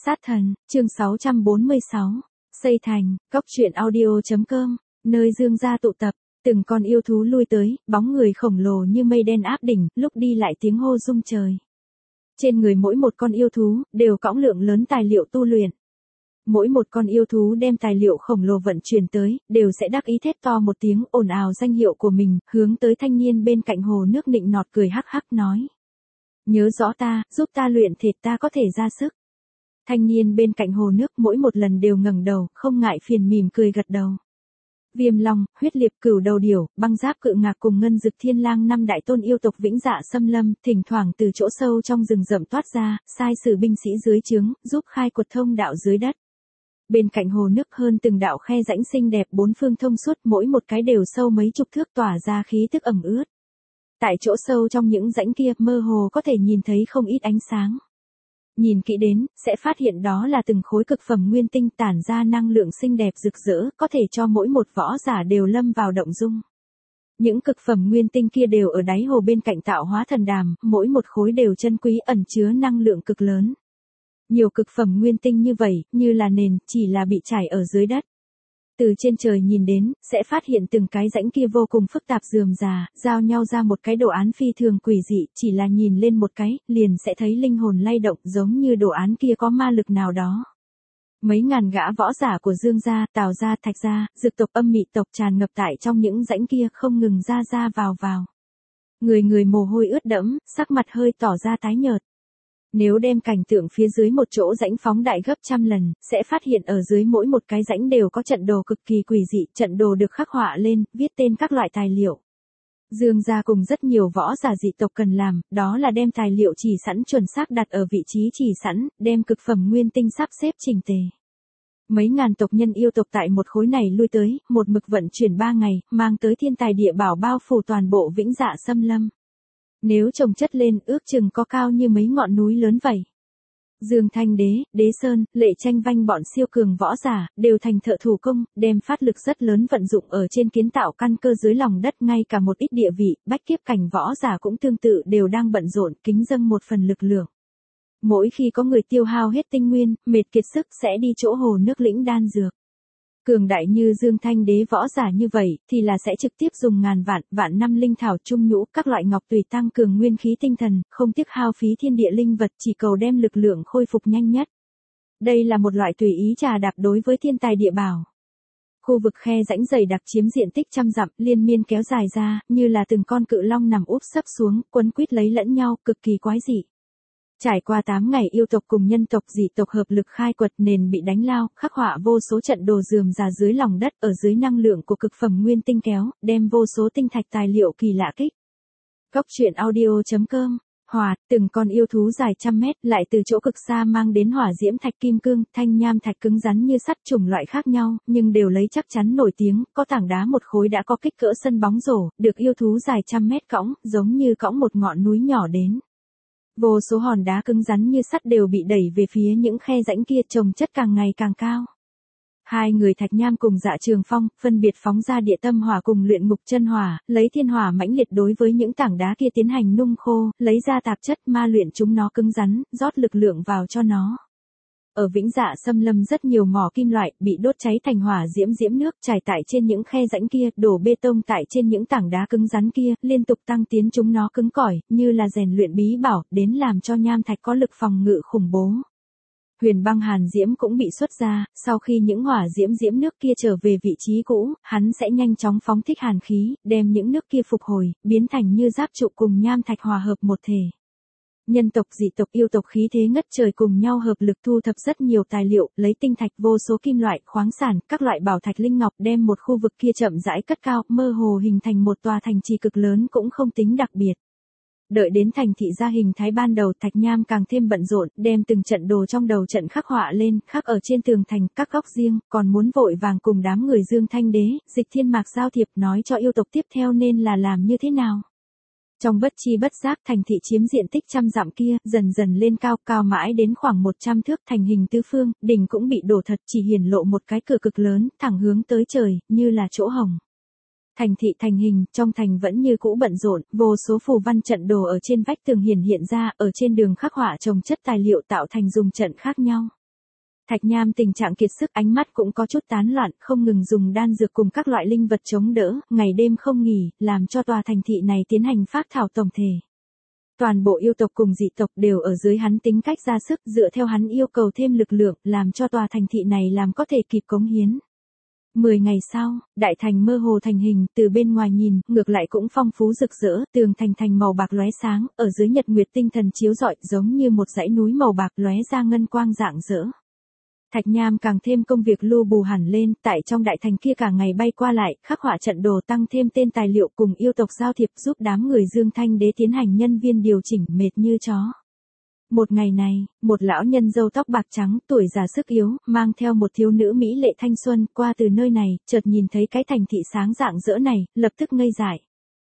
Sát thần, chương 646. Xây thành, cóc truyện audio.com, nơi dương gia tụ tập, từng con yêu thú lui tới, bóng người khổng lồ như mây đen áp đỉnh, lúc đi lại tiếng hô rung trời. Trên người mỗi một con yêu thú, đều cõng lượng lớn tài liệu tu luyện. Mỗi một con yêu thú đem tài liệu khổng lồ vận chuyển tới, đều sẽ đắc ý thét to một tiếng ồn ào danh hiệu của mình, hướng tới thanh niên bên cạnh hồ nước nịnh nọt cười hắc hắc nói. Nhớ rõ ta, giúp ta luyện thịt ta có thể ra sức. Thanh niên bên cạnh hồ nước mỗi một lần đều ngẩng đầu, không ngại phiền mỉm cười gật đầu. Viêm long, huyết liệt, cửu đầu điểu, băng giáp cự ngạc cùng ngân dực thiên lang năm đại tôn yêu tộc vĩnh dạ xâm lâm, thỉnh thoảng từ chỗ sâu trong rừng rậm toát ra, sai sử binh sĩ dưới trướng, giúp khai quật thông đạo dưới đất. Bên cạnh hồ nước hơn từng đạo khe rãnh xinh đẹp bốn phương thông suốt, mỗi một cái đều sâu mấy chục thước tỏa ra khí tức ẩm ướt. Tại chỗ sâu trong những rãnh kia, mơ hồ có thể nhìn thấy không ít ánh sáng. Nhìn kỹ đến, sẽ phát hiện đó là từng khối cực phẩm nguyên tinh tản ra năng lượng xinh đẹp rực rỡ, có thể cho mỗi một võ giả đều lâm vào động dung. Những cực phẩm nguyên tinh kia đều ở đáy hồ bên cạnh tạo hóa thần đàm, mỗi một khối đều chân quý ẩn chứa năng lượng cực lớn. Nhiều cực phẩm nguyên tinh như vậy, như là nền, chỉ là bị trải ở dưới đất. Từ trên trời nhìn đến, sẽ phát hiện từng cái rãnh kia vô cùng phức tạp rườm rà, giao nhau ra một cái đồ án phi thường quỷ dị, chỉ là nhìn lên một cái, liền sẽ thấy linh hồn lay động giống như đồ án kia có ma lực nào đó. Mấy ngàn gã võ giả của Dương gia, Tào gia, Thạch gia, Dực tộc Âm Mị tộc tràn ngập tại trong những rãnh kia không ngừng ra vào. Người người mồ hôi ướt đẫm, sắc mặt hơi tỏ ra tái nhợt. Nếu đem cảnh tượng phía dưới một chỗ rãnh phóng đại gấp trăm lần, sẽ phát hiện ở dưới mỗi một cái rãnh đều có trận đồ cực kỳ quỷ dị, trận đồ được khắc họa lên, viết tên các loại tài liệu. Dương gia cùng rất nhiều võ giả dị tộc cần làm, đó là đem tài liệu chỉ sẵn chuẩn xác đặt ở vị trí chỉ sẵn, đem cực phẩm nguyên tinh sắp xếp chỉnh tề. Mấy ngàn tộc nhân yêu tộc tại một khối này lui tới, một mực vận chuyển 3 ngày, mang tới thiên tài địa bảo bao phủ toàn bộ vĩnh dạ xâm lâm. Nếu chồng chất lên ước chừng có cao như mấy ngọn núi lớn vậy. Dương Thanh Đế, Đế Sơn, Lệ Tranh Vanh bọn siêu cường võ giả, đều thành thợ thủ công, đem phát lực rất lớn vận dụng ở trên kiến tạo căn cơ dưới lòng đất, ngay cả một ít địa vị, bách kiếp cảnh võ giả cũng tương tự đều đang bận rộn, kính dâng một phần lực lượng. Mỗi khi có người tiêu hao hết tinh nguyên, mệt kiệt sức sẽ đi chỗ hồ nước lĩnh đan dược. Cường đại như Dương Thanh Đế võ giả như vậy, thì là sẽ trực tiếp dùng ngàn vạn năm linh thảo trung nhũ, các loại ngọc tùy tăng cường nguyên khí tinh thần, không tiếc hao phí thiên địa linh vật, chỉ cầu đem lực lượng khôi phục nhanh nhất. Đây là một loại tùy ý trà đạp đối với thiên tài địa bảo. Khu vực khe rãnh dày đặc chiếm diện tích trăm dặm, liên miên kéo dài ra, như là từng con cự long nằm úp sấp xuống, quấn quýt lấy lẫn nhau, cực kỳ quái dị. Trải qua 8 ngày yêu tộc cùng nhân tộc dị tộc hợp lực khai quật, nền bị đánh lao, khắc họa vô số trận đồ rườm rà dưới lòng đất, ở dưới năng lượng của cực phẩm nguyên tinh kéo, đem vô số tinh thạch tài liệu kỳ lạ kích. Cóc truyện audio.com. Từng con yêu thú dài trăm mét, lại từ chỗ cực xa mang đến hỏa diễm thạch kim cương, thanh nham thạch cứng rắn như sắt, chủng loại khác nhau, nhưng đều lấy chắc chắn nổi tiếng, có tảng đá một khối đã có kích cỡ sân bóng rổ, được yêu thú dài trăm mét cõng, giống như cõng một ngọn núi nhỏ đến. Vô số hòn đá cứng rắn như sắt đều bị đẩy về phía những khe rãnh kia, chồng chất càng ngày càng cao. Hai người Thạch Nham cùng Dạ Trường Phong, phân biệt phóng ra địa tâm hỏa cùng luyện ngục chân hỏa, lấy thiên hỏa mãnh liệt đối với những tảng đá kia tiến hành nung khô, lấy ra tạp chất ma luyện chúng nó cứng rắn, rót lực lượng vào cho nó. Ở vĩnh dạ xâm lâm rất nhiều mỏ kim loại, bị đốt cháy thành hỏa diễm nước trải tại trên những khe rãnh kia, đổ bê tông tại trên những tảng đá cứng rắn kia, liên tục tăng tiến chúng nó cứng cỏi, như là rèn luyện bí bảo, đến làm cho nham thạch có lực phòng ngự khủng bố. Huyền băng hàn diễm cũng bị xuất ra, sau khi những hỏa diễm nước kia trở về vị trí cũ, hắn sẽ nhanh chóng phóng thích hàn khí, đem những nước kia phục hồi, biến thành như giáp trụ cùng nham thạch hòa hợp một thể. Nhân tộc dị tộc yêu tộc khí thế ngất trời cùng nhau hợp lực thu thập rất nhiều tài liệu, lấy tinh thạch vô số kim loại, khoáng sản, các loại bảo thạch linh ngọc đem một khu vực kia chậm rãi cất cao, mơ hồ hình thành một tòa thành trì cực lớn cũng không tính đặc biệt. Đợi đến thành thị ra hình thái ban đầu, Thạch Nham càng thêm bận rộn, đem từng trận đồ trong đầu trận khắc họa lên, khắc ở trên tường thành, các góc riêng, còn muốn vội vàng cùng đám người Dương Thanh Đế, Dịch Thiên Mạc giao thiệp nói cho yêu tộc tiếp theo nên là làm như thế nào. Trong bất chi bất giác thành thị chiếm diện tích trăm dặm kia, dần dần lên cao mãi đến khoảng 100 thước, thành hình tứ phương, đỉnh cũng bị đổ thật, chỉ hiển lộ một cái cửa cực lớn, thẳng hướng tới trời, như là chỗ hồng. Thành thị thành hình, trong thành vẫn như cũ bận rộn, vô số phù văn trận đồ ở trên vách tường hiện ra, ở trên đường khắc họa chồng chất tài liệu tạo thành dùng trận khác nhau. Thạch Nham tình trạng kiệt sức, ánh mắt cũng có chút tán loạn, không ngừng dùng đan dược cùng các loại linh vật chống đỡ, ngày đêm không nghỉ, làm cho tòa thành thị này tiến hành phác thảo tổng thể. Toàn bộ yêu tộc cùng dị tộc đều ở dưới hắn tính cách ra sức, dựa theo hắn yêu cầu thêm lực lượng, làm cho tòa thành thị này làm có thể kịp cống hiến. 10 ngày sau, đại thành mơ hồ thành hình, từ bên ngoài nhìn, ngược lại cũng phong phú rực rỡ, tường thành thành màu bạc lóe sáng, ở dưới nhật nguyệt tinh thần chiếu rọi, giống như một dãy núi màu bạc lóe ra ngân quang rạng rỡ. Thạch Nham càng thêm công việc lưu bù hẳn lên, tại trong đại thành kia cả ngày bay qua lại, khắc họa trận đồ, tăng thêm tên tài liệu cùng yêu tộc giao thiệp, giúp đám người Dương Thanh Đế tiến hành nhân viên điều chỉnh, mệt như chó. Một ngày này, một lão nhân râu tóc bạc trắng, tuổi già sức yếu, mang theo một thiếu nữ mỹ lệ thanh xuân, qua từ nơi này, chợt nhìn thấy cái thành thị sáng rạng rỡ này, lập tức ngây dại.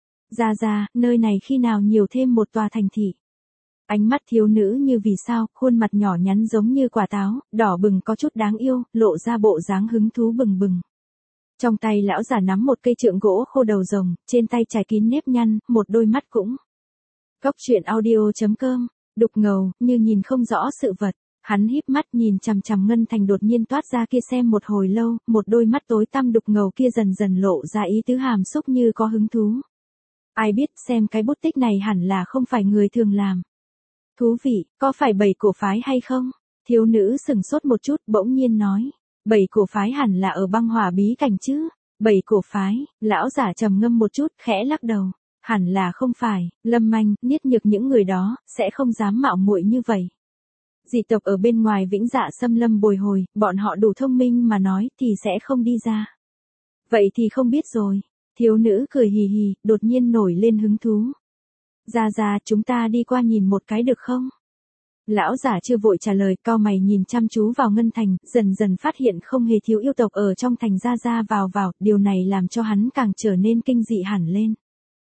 Ra, nơi này khi nào nhiều thêm một tòa thành thị. Ánh mắt thiếu nữ như vì sao, khuôn mặt nhỏ nhắn giống như quả táo, đỏ bừng có chút đáng yêu, lộ ra bộ dáng hứng thú bừng bừng. Trong tay lão già nắm một cây trượng gỗ khô đầu rồng, trên tay trải kín nếp nhăn, một đôi mắt cũng. Cốc truyện audio.com, đục ngầu, như nhìn không rõ sự vật. Hắn híp mắt nhìn chằm chằm Ngân Thành đột nhiên toát ra kia xem một hồi lâu, một đôi mắt tối tăm đục ngầu kia dần dần lộ ra ý tứ hàm xúc như có hứng thú. Ai biết xem cái bút tích này hẳn là không phải người thường làm. Thú vị, có phải 7 cổ phái hay không? Thiếu nữ sừng sốt một chút, bỗng nhiên nói. 7 cổ phái hẳn là ở băng hỏa bí cảnh chứ? 7 cổ phái, lão giả trầm ngâm một chút, khẽ lắc đầu. Hẳn là không phải, Lâm Manh, Niết Nhược những người đó, sẽ không dám mạo muội như vậy. Dị tộc ở bên ngoài Vĩnh Dạ Xâm Lâm bồi hồi, bọn họ đủ thông minh mà nói thì sẽ không đi ra. Vậy thì không biết rồi. Thiếu nữ cười hì hì, đột nhiên nổi lên hứng thú. Ra, chúng ta đi qua nhìn một cái được không? Lão giả chưa vội trả lời, cau mày nhìn chăm chú vào Ngân Thành, dần dần phát hiện không hề thiếu yêu tộc ở trong thành ra vào, điều này làm cho hắn càng trở nên kinh dị hẳn lên.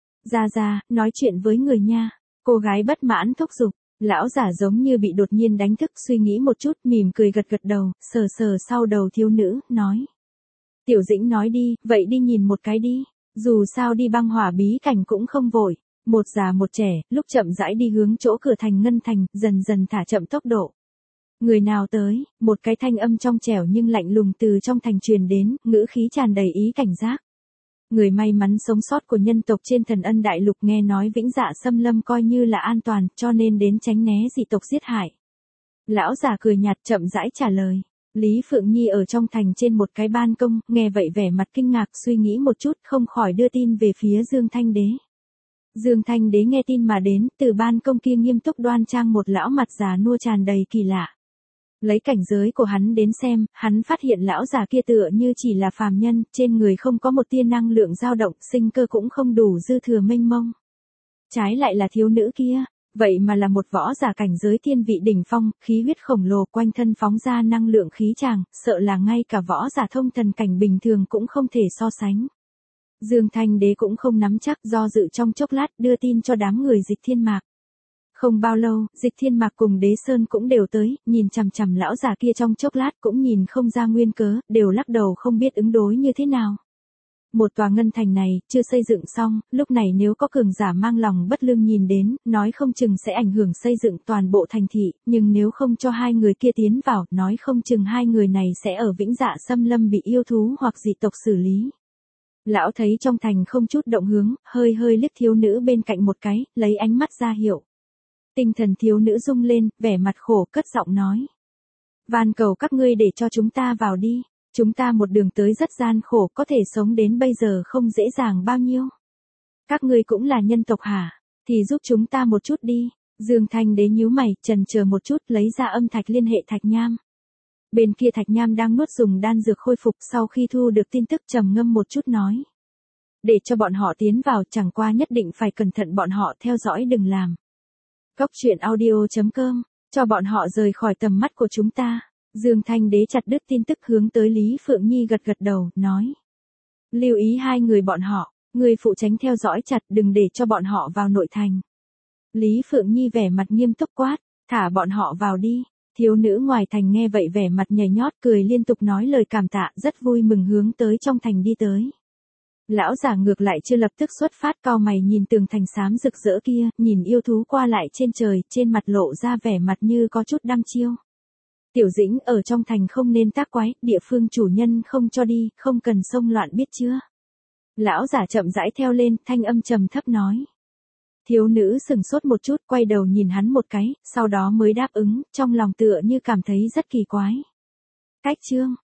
Ra, nói chuyện với người nha. Cô gái bất mãn thúc giục. Lão giả giống như bị đột nhiên đánh thức, suy nghĩ một chút, mỉm cười gật đầu, sờ sau đầu thiếu nữ, nói. Tiểu Dĩnh nói đi, vậy đi nhìn một cái đi. Dù sao đi băng hỏa bí cảnh cũng không vội. Một già một trẻ, lúc chậm rãi đi hướng chỗ cửa thành Ngân Thành, dần thả chậm tốc độ. Người nào tới, một cái thanh âm trong trẻo nhưng lạnh lùng từ trong thành truyền đến, ngữ khí tràn đầy ý cảnh giác. Người may mắn sống sót của nhân tộc trên Thần Ân Đại Lục nghe nói Vĩnh Dạ Xâm Lâm coi như là an toàn, cho nên đến tránh né dị tộc giết hại. Lão già cười nhạt chậm rãi trả lời. Lý Phượng Nhi ở trong thành trên một cái ban công, nghe vậy vẻ mặt kinh ngạc, suy nghĩ một chút, không khỏi đưa tin về phía Dương Thanh Đế. Dương Thanh Đế nghe tin mà đến, từ ban công kia nghiêm túc đoan trang một lão mặt già nua tràn đầy kỳ lạ. Lấy cảnh giới của hắn đến xem, hắn phát hiện lão già kia tựa như chỉ là phàm nhân, trên người không có một tia năng lượng dao động, sinh cơ cũng không đủ dư thừa mênh mông. Trái lại là thiếu nữ kia, vậy mà là một võ giả cảnh giới thiên vị đỉnh phong, khí huyết khổng lồ quanh thân phóng ra năng lượng khí tràng, sợ là ngay cả võ giả thông thần cảnh bình thường cũng không thể so sánh. Dương Thanh Đế cũng không nắm chắc, do dự trong chốc lát đưa tin cho đám người Dịch Thiên Mạc. Không bao lâu, Dịch Thiên Mạc cùng Đế Sơn cũng đều tới, nhìn chằm chằm lão già kia trong chốc lát cũng nhìn không ra nguyên cớ, đều lắc đầu không biết ứng đối như thế nào. Một tòa Ngân Thành này, chưa xây dựng xong, lúc này nếu có cường giả mang lòng bất lương nhìn đến, nói không chừng sẽ ảnh hưởng xây dựng toàn bộ thành thị, nhưng nếu không cho hai người kia tiến vào, nói không chừng hai người này sẽ ở Vĩnh Dạ Xâm Lâm bị yêu thú hoặc dị tộc xử lý. Lão thấy trong thành không chút động hướng, hơi liếc thiếu nữ bên cạnh một cái, lấy ánh mắt ra hiệu. Tinh thần thiếu nữ rung lên, vẻ mặt khổ, cất giọng nói. Van cầu các ngươi để cho chúng ta vào đi, chúng ta một đường tới rất gian khổ, có thể sống đến bây giờ không dễ dàng bao nhiêu. Các ngươi cũng là nhân tộc hả, thì giúp chúng ta một chút đi. Dương Thanh Đế nhíu mày, chần chờ một chút, lấy ra âm thạch liên hệ Thạch Nham. Bên kia Thạch Nham đang nuốt dùng đan dược khôi phục, sau khi thu được tin tức trầm ngâm một chút nói. Để cho bọn họ tiến vào, chẳng qua nhất định phải cẩn thận bọn họ theo dõi đừng làm. Cốc truyện audio.com, cho bọn họ rời khỏi tầm mắt của chúng ta. Dương Thanh Đế chặt đứt tin tức hướng tới Lý Phượng Nhi gật đầu, nói. Lưu ý hai người bọn họ, người phụ trách theo dõi chặt, đừng để cho bọn họ vào nội thành. Lý Phượng Nhi vẻ mặt nghiêm túc quát, thả bọn họ vào đi. Thiếu nữ ngoài thành nghe vậy vẻ mặt nhảy nhót cười liên tục nói lời cảm tạ, rất vui mừng hướng tới trong thành đi tới. Lão giả ngược lại chưa lập tức xuất phát, cau mày nhìn tường thành xám rực rỡ kia, nhìn yêu thú qua lại trên trời, trên mặt lộ ra vẻ mặt như có chút đăm chiêu. Tiểu Dĩnh ở trong thành không nên tác quái, địa phương chủ nhân không cho đi, không cần xông loạn biết chưa. Lão giả chậm rãi theo lên, thanh âm trầm thấp nói. Thiếu nữ sừng sốt một chút, quay đầu nhìn hắn một cái, sau đó mới đáp ứng, trong lòng tựa như cảm thấy rất kỳ quái. Cách chương